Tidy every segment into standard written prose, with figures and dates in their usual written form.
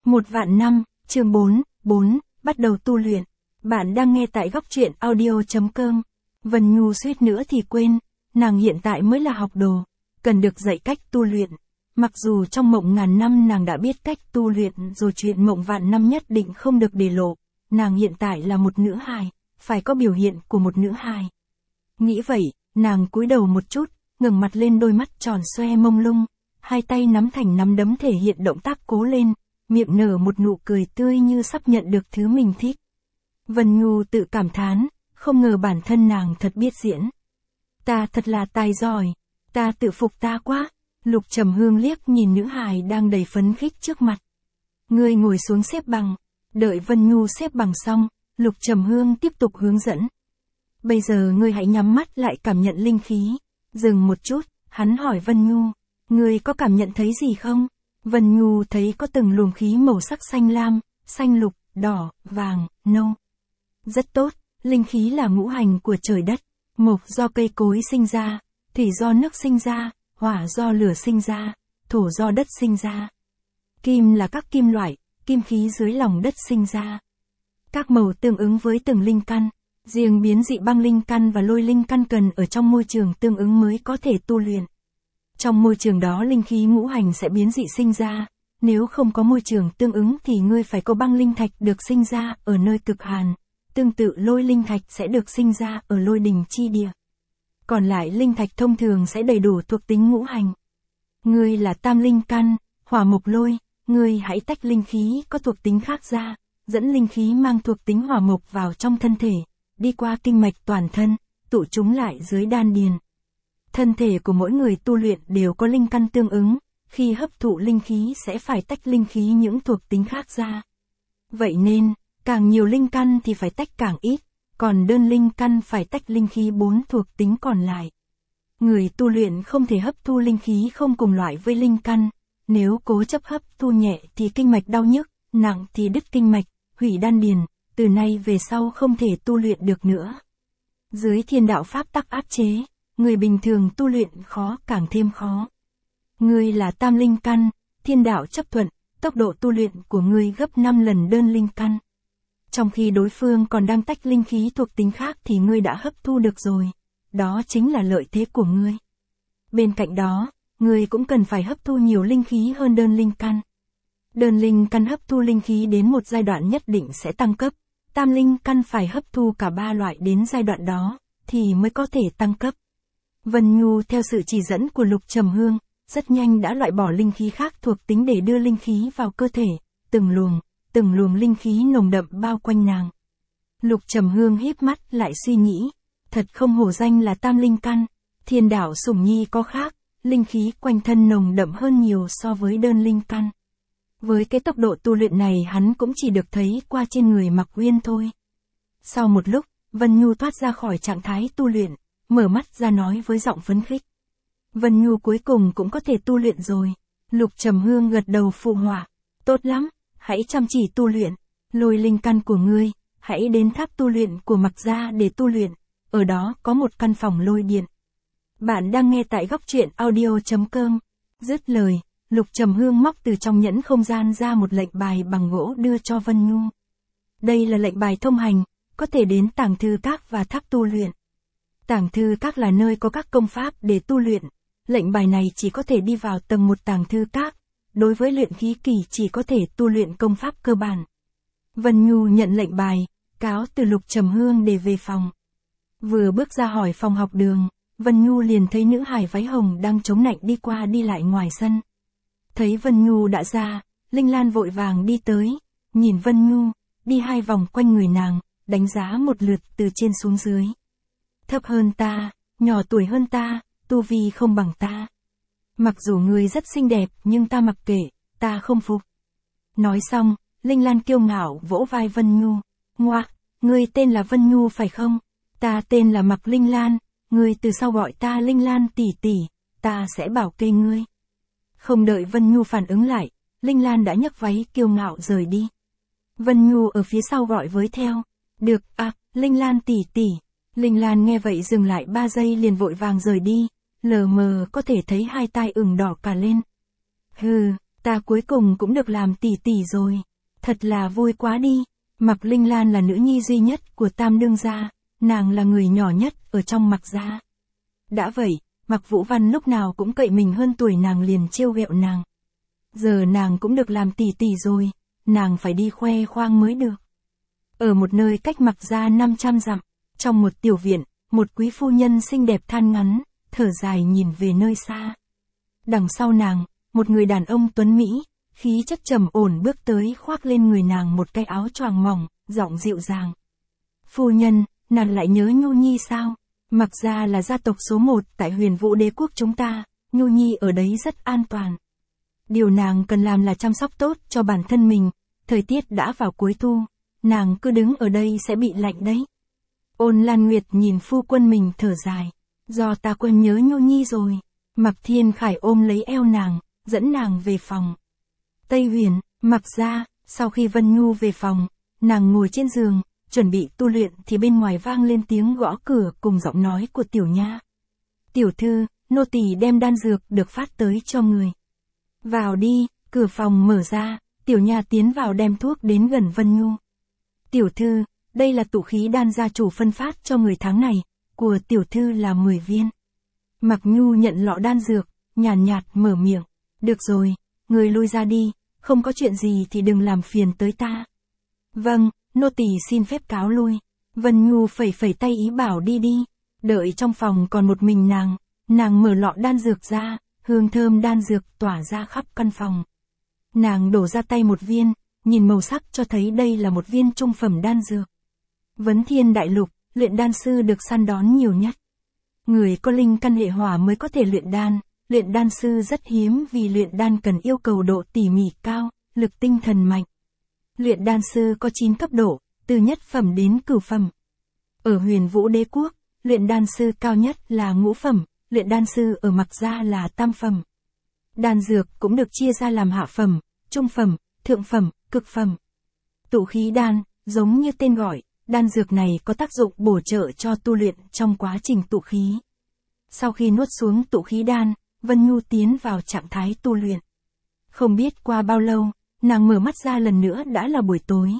Một vạn năm, chương 4, bắt đầu tu luyện. Bạn đang nghe tại góc truyện audio.com. Vân Nhu suýt nữa thì quên, nàng hiện tại mới là học đồ, cần được dạy cách tu luyện. Mặc dù trong mộng ngàn năm nàng đã biết cách tu luyện rồi, chuyện mộng vạn năm nhất định không được để lộ. Nàng hiện tại là một nữ hài, phải có biểu hiện của một nữ hài. Nghĩ vậy, nàng cúi đầu một chút, ngẩng mặt lên, đôi mắt tròn xoe mông lung, hai tay nắm thành nắm đấm thể hiện động tác cố lên, miệng nở một nụ cười tươi như sắp nhận được thứ mình thích. Vân Nhu tự cảm thán, không ngờ bản thân nàng thật biết diễn. Ta thật là tài giỏi, ta tự phục ta quá. Lục Trầm Hương liếc nhìn nữ hài đang đầy phấn khích trước mặt. Ngươi ngồi xuống xếp bằng. Đợi Vân Nhu xếp bằng xong, Lục Trầm Hương tiếp tục hướng dẫn. Bây giờ ngươi hãy nhắm mắt lại cảm nhận linh khí. Dừng một chút, hắn hỏi Vân Nhu, ngươi có cảm nhận thấy gì không? Vân Nhu thấy có từng luồng khí màu sắc xanh lam, xanh lục, đỏ, vàng, nâu. Rất tốt, linh khí là ngũ hành của trời đất. Mộc do cây cối sinh ra, thủy do nước sinh ra, hỏa do lửa sinh ra, thổ do đất sinh ra. Kim là các kim loại, kim khí dưới lòng đất sinh ra. Các màu tương ứng với từng linh căn. Riêng biến dị băng linh căn và lôi linh căn cần ở trong môi trường tương ứng mới có thể tu luyện. Trong môi trường đó linh khí ngũ hành sẽ biến dị sinh ra, nếu không có môi trường tương ứng thì ngươi phải có băng linh thạch được sinh ra ở nơi cực hàn, tương tự lôi linh thạch sẽ được sinh ra ở lôi đình chi địa. Còn lại linh thạch thông thường sẽ đầy đủ thuộc tính ngũ hành. Ngươi là tam linh căn, hỏa mộc lôi, ngươi hãy tách linh khí có thuộc tính khác ra, dẫn linh khí mang thuộc tính hỏa mộc vào trong thân thể, đi qua kinh mạch toàn thân, tụ chúng lại dưới đan điền. Thân thể của mỗi người tu luyện đều có linh căn tương ứng, khi hấp thụ linh khí sẽ phải tách linh khí những thuộc tính khác ra. Vậy nên, càng nhiều linh căn thì phải tách càng ít, còn đơn linh căn phải tách linh khí 4 thuộc tính còn lại. Người tu luyện không thể hấp thu linh khí không cùng loại với linh căn, nếu cố chấp hấp thu nhẹ thì kinh mạch đau nhức, nặng thì đứt kinh mạch, hủy đan điền, từ nay về sau không thể tu luyện được nữa. Dưới thiên đạo pháp tắc áp chế, người bình thường tu luyện khó càng thêm khó. Ngươi là tam linh căn, thiên đạo chấp thuận, tốc độ tu luyện của ngươi gấp 5 lần đơn linh căn. Trong khi đối phương còn đang tách linh khí thuộc tính khác thì ngươi đã hấp thu được rồi. Đó chính là lợi thế của ngươi. Bên cạnh đó, ngươi cũng cần phải hấp thu nhiều linh khí hơn đơn linh căn. Đơn linh căn hấp thu linh khí đến một giai đoạn nhất định sẽ tăng cấp. Tam linh căn phải hấp thu cả 3 loại đến giai đoạn đó, thì mới có thể tăng cấp. Vân Nhu theo sự chỉ dẫn của Lục Trầm Hương, rất nhanh đã loại bỏ linh khí khác thuộc tính để đưa linh khí vào cơ thể, từng luồng linh khí nồng đậm bao quanh nàng. Lục Trầm Hương híp mắt lại suy nghĩ, thật không hổ danh là tam linh căn, thiên đạo sủng nhi có khác, linh khí quanh thân nồng đậm hơn nhiều so với đơn linh căn. Với cái tốc độ tu luyện này hắn cũng chỉ được thấy qua trên người Mạc Uyên thôi. Sau một lúc, Vân Nhu thoát ra khỏi trạng thái tu luyện, mở mắt ra nói với giọng phấn khích. Vân Nhu cuối cùng cũng có thể tu luyện rồi. Lục Trầm Hương gật đầu phụ họa. Tốt lắm, hãy chăm chỉ tu luyện. Lôi linh căn của ngươi, hãy đến tháp tu luyện của Mạc gia để tu luyện. Ở đó có một căn phòng lôi điện. Bạn đang nghe tại góc truyện audio.com. Dứt lời, Lục Trầm Hương móc từ trong nhẫn không gian ra một lệnh bài bằng gỗ đưa cho Vân Nhu. Đây là lệnh bài thông hành, có thể đến tàng thư các và tháp tu luyện. Tàng thư các là nơi có các công pháp để tu luyện. Lệnh bài này chỉ có thể đi vào tầng 1 tàng thư các. Đối với luyện khí kỳ chỉ có thể tu luyện công pháp cơ bản. Vân Nhu nhận lệnh bài, cáo từ Lục Trầm Hương để về phòng. Vừa bước ra khỏi phòng học đường, Vân Nhu liền thấy nữ hài váy hồng đang chống nạnh đi qua đi lại ngoài sân. Thấy Vân Nhu đã ra, Linh Lan vội vàng đi tới, nhìn Vân Nhu, đi 2 vòng quanh người nàng, đánh giá một lượt từ trên xuống dưới. Thấp hơn ta, nhỏ tuổi hơn ta, tu vi không bằng ta. Mặc dù ngươi rất xinh đẹp nhưng ta mặc kệ, ta không phục. Nói xong, Linh Lan kiêu ngạo vỗ vai Vân Nhu. Ngoa, ngươi tên là Vân Nhu phải không? Ta tên là Mạc Linh Lan, ngươi từ sau gọi ta Linh Lan tỷ tỷ, ta sẽ bảo kê ngươi. Không đợi Vân Nhu phản ứng lại, Linh Lan đã nhấc váy kiêu ngạo rời đi. Vân Nhu ở phía sau gọi với theo. Được, Linh Lan tỷ tỷ. Linh Lan nghe vậy dừng lại 3 giây liền vội vàng rời đi, lờ mờ có thể thấy hai tai ửng đỏ cả lên. Hừ, Ta cuối cùng cũng được làm tỷ tỷ rồi. Thật là vui quá đi. Mạc Linh Lan là nữ nhi duy nhất của Tam Đương gia, nàng là người nhỏ nhất ở trong Mạc gia. Đã vậy, Mạc Vũ Văn lúc nào cũng cậy mình hơn tuổi nàng liền trêu ghẹo nàng. Giờ nàng cũng được làm tỷ tỷ rồi, nàng phải đi khoe khoang mới được. Ở một nơi cách Mạc gia 500 dặm, trong một tiểu viện, một quý phu nhân xinh đẹp than ngắn, thở dài nhìn về nơi xa. Đằng sau nàng, một người đàn ông tuấn mỹ, khí chất trầm ổn bước tới khoác lên người nàng một cái áo choàng mỏng, giọng dịu dàng. Phu nhân, nàng lại nhớ Nhu Nhi sao? Mạc gia là gia tộc số 1 tại Huyền Vũ Đế quốc chúng ta, Nhu Nhi ở đấy rất an toàn. Điều nàng cần làm là chăm sóc tốt cho bản thân mình, thời tiết đã vào cuối thu, nàng cứ đứng ở đây sẽ bị lạnh đấy. Ôn Lan Nguyệt nhìn phu quân mình thở dài, do ta quên nhớ Nhu Nhi rồi. Mạc Thiên Khải ôm lấy eo nàng, dẫn nàng về phòng. Tây Huyền, Mạc gia, sau khi Vân Nhu về phòng, nàng ngồi trên giường, chuẩn bị tu luyện thì bên ngoài vang lên tiếng gõ cửa cùng giọng nói của Tiểu Nha. Tiểu thư, nô tỳ đem đan dược được phát tới cho người. Vào đi, cửa phòng mở ra, Tiểu Nha tiến vào đem thuốc đến gần Vân Nhu. Tiểu thư, đây là tụ khí đan gia chủ phân phát cho người tháng này, của tiểu thư là 10 viên. Mạc Nhu nhận lọ đan dược, nhàn nhạt mở miệng. Được rồi, người lui ra đi, không có chuyện gì thì đừng làm phiền tới ta. Vâng, nô tỳ xin phép cáo lui. Vân Nhu phẩy phẩy tay ý bảo đi đi. Đợi trong phòng còn một mình nàng mở lọ đan dược ra, hương thơm đan dược tỏa ra khắp căn phòng. Nàng đổ ra tay một viên, nhìn màu sắc cho thấy đây là một viên trung phẩm đan dược. Vấn Thiên Đại Lục, luyện đan sư được săn đón nhiều nhất. Người có linh căn hệ hỏa mới có thể luyện đan sư rất hiếm vì luyện đan cần yêu cầu độ tỉ mỉ cao, lực tinh thần mạnh. Luyện đan sư có 9 cấp độ, từ nhất phẩm đến cửu phẩm. Ở Huyền Vũ Đế quốc, luyện đan sư cao nhất là ngũ phẩm, luyện đan sư ở Mạc gia là tam phẩm. Đan dược cũng được chia ra làm hạ phẩm, trung phẩm, thượng phẩm, cực phẩm. Tụ khí đan, giống như tên gọi, đan dược này có tác dụng bổ trợ cho tu luyện trong quá trình tụ khí. Sau khi nuốt xuống tụ khí đan, Vân Nhu tiến vào trạng thái tu luyện. Không biết qua bao lâu, nàng mở mắt ra lần nữa đã là buổi tối.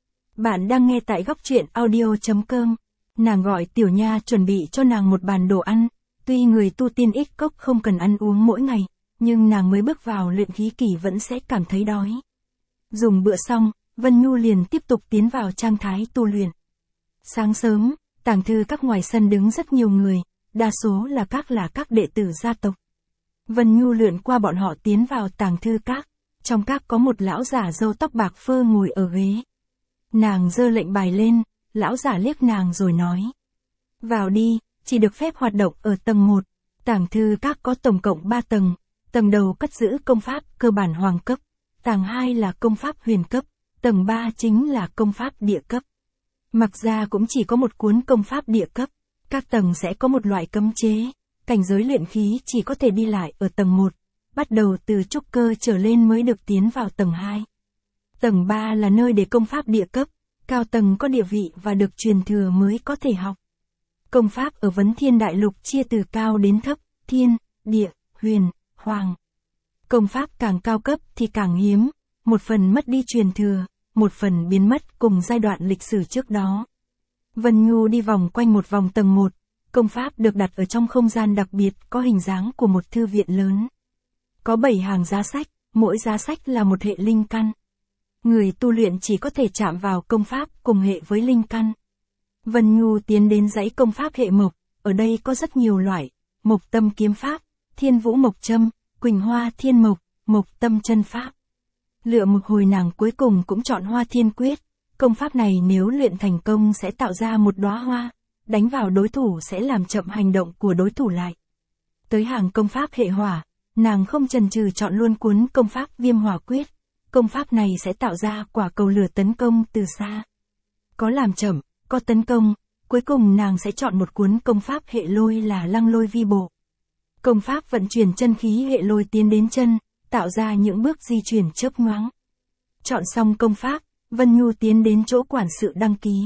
Bạn đang nghe tại góc truyện audio.com. Nàng gọi Tiểu Nha chuẩn bị cho nàng một bàn đồ ăn. Tuy người tu tiên ít cốc không cần ăn uống mỗi ngày, nhưng nàng mới bước vào luyện khí kỳ vẫn sẽ cảm thấy đói. Dùng bữa xong, Vân Nhu liền tiếp tục tiến vào trạng thái tu luyện. Sáng sớm, tàng thư các ngoài sân đứng rất nhiều người, đa số là các đệ tử gia tộc. Vân Nhu lượn qua bọn họ tiến vào tàng thư các. Trong các có một lão giả râu tóc bạc phơ ngồi ở ghế. Nàng giơ lệnh bài lên, lão giả liếc nàng rồi nói. Vào đi, chỉ được phép hoạt động ở tầng 1. Tàng thư các có tổng cộng 3 tầng. Tầng đầu cất giữ công pháp cơ bản hoàng cấp. Tầng 2 là công pháp huyền cấp. Tầng 3 chính là công pháp địa cấp. Mạc gia cũng chỉ có một cuốn công pháp địa cấp. Các tầng sẽ có một loại cấm chế. Cảnh giới luyện khí chỉ có thể đi lại ở tầng 1. Bắt đầu từ trúc cơ trở lên mới được tiến vào tầng 2. Tầng 3 là nơi để công pháp địa cấp, cao tầng có địa vị và được truyền thừa mới có thể học. Công pháp ở Vấn Thiên Đại Lục chia từ cao đến thấp, thiên, địa, huyền, hoàng. Công pháp càng cao cấp thì càng hiếm, một phần mất đi truyền thừa, một phần biến mất cùng giai đoạn lịch sử trước đó. Vân Nhu đi vòng quanh một vòng tầng 1, công pháp được đặt ở trong không gian đặc biệt có hình dáng của một thư viện lớn. Có 7 hàng giá sách, mỗi giá sách là một hệ linh căn. Người tu luyện chỉ có thể chạm vào công pháp cùng hệ với linh căn. Vân Nhu tiến đến dãy công pháp hệ mộc, ở đây có rất nhiều loại, Mộc Tâm kiếm pháp, Thiên Vũ Mộc Châm, Quỳnh Hoa Thiên Mộc, Mộc Tâm chân pháp. Lựa một hồi nàng cuối cùng cũng chọn Hoa Thiên Quyết, công pháp này nếu luyện thành công sẽ tạo ra một đóa hoa, đánh vào đối thủ sẽ làm chậm hành động của đối thủ lại. Tới hàng công pháp hệ hỏa, nàng không chần chừ chọn luôn cuốn công pháp Viêm Hỏa Quyết, công pháp này sẽ tạo ra quả cầu lửa tấn công từ xa. Có làm chậm, có tấn công, cuối cùng nàng sẽ chọn một cuốn công pháp hệ lôi là Lăng Lôi Vi Bộ. Công pháp vận chuyển chân khí hệ lôi tiến đến chân, tạo ra những bước di chuyển chớp nhoáng. Chọn xong công pháp, Vân Nhu tiến đến chỗ quản sự đăng ký.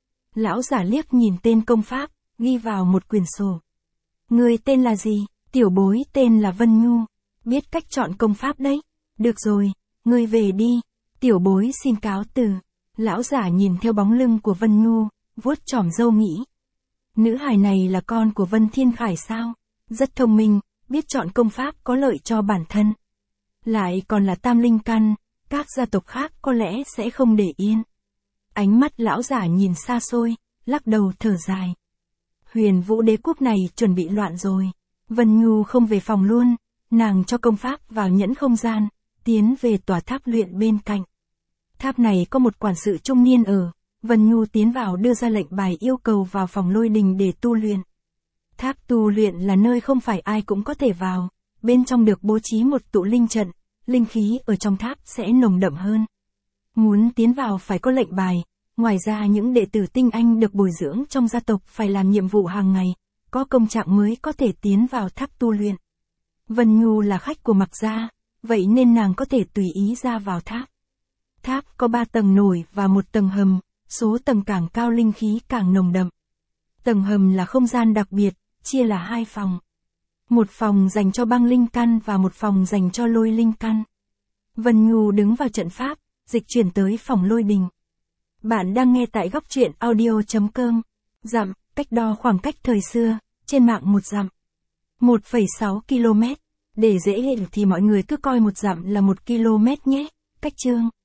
Lão giả liếc nhìn tên công pháp, ghi vào một quyển sổ. Người tên là gì? Tiểu bối tên là Vân Nhu. Biết cách chọn công pháp đấy. Được rồi, ngươi về đi. Tiểu bối xin cáo từ. Lão giả nhìn theo bóng lưng của Vân Nhu, vuốt chòm râu nghĩ. Nữ hài này là con của Vân Thiên Khải sao? Rất thông minh, biết chọn công pháp có lợi cho bản thân. Lại còn là tam linh căn, các gia tộc khác có lẽ sẽ không để yên. Ánh mắt lão giả nhìn xa xôi, lắc đầu thở dài. Huyền Vũ đế quốc này chuẩn bị loạn rồi. Vân Nhu không về phòng luôn, nàng cho công pháp vào nhẫn không gian, tiến về tòa tháp luyện bên cạnh. Tháp này có một quản sự trung niên ở, Vân Nhu tiến vào đưa ra lệnh bài yêu cầu vào phòng lôi đình để tu luyện. Tháp tu luyện là nơi không phải ai cũng có thể vào, bên trong được bố trí một tụ linh trận, linh khí ở trong tháp sẽ nồng đậm hơn. Muốn tiến vào phải có lệnh bài, ngoài ra những đệ tử tinh anh được bồi dưỡng trong gia tộc phải làm nhiệm vụ hàng ngày, có công trạng mới có thể tiến vào tháp tu luyện. Vân Nhu là khách của Mạc gia, vậy nên nàng có thể tùy ý ra vào tháp. Tháp có 3 tầng nổi và 1 tầng hầm, số tầng càng cao linh khí càng nồng đậm. Tầng hầm là không gian đặc biệt, chia là 2 phòng. Một phòng dành cho băng linh căn và một phòng dành cho lôi linh căn. Vân Nhu đứng vào trận pháp, dịch chuyển tới phòng lôi đình. Bạn đang nghe tại góc truyện audio.com. Dặm, cách đo khoảng cách thời xưa, trên mạng 1 dặm. 1,6 km. Để dễ hiểu thì mọi người cứ coi 1 dặm là 1 km nhé. Cách chương.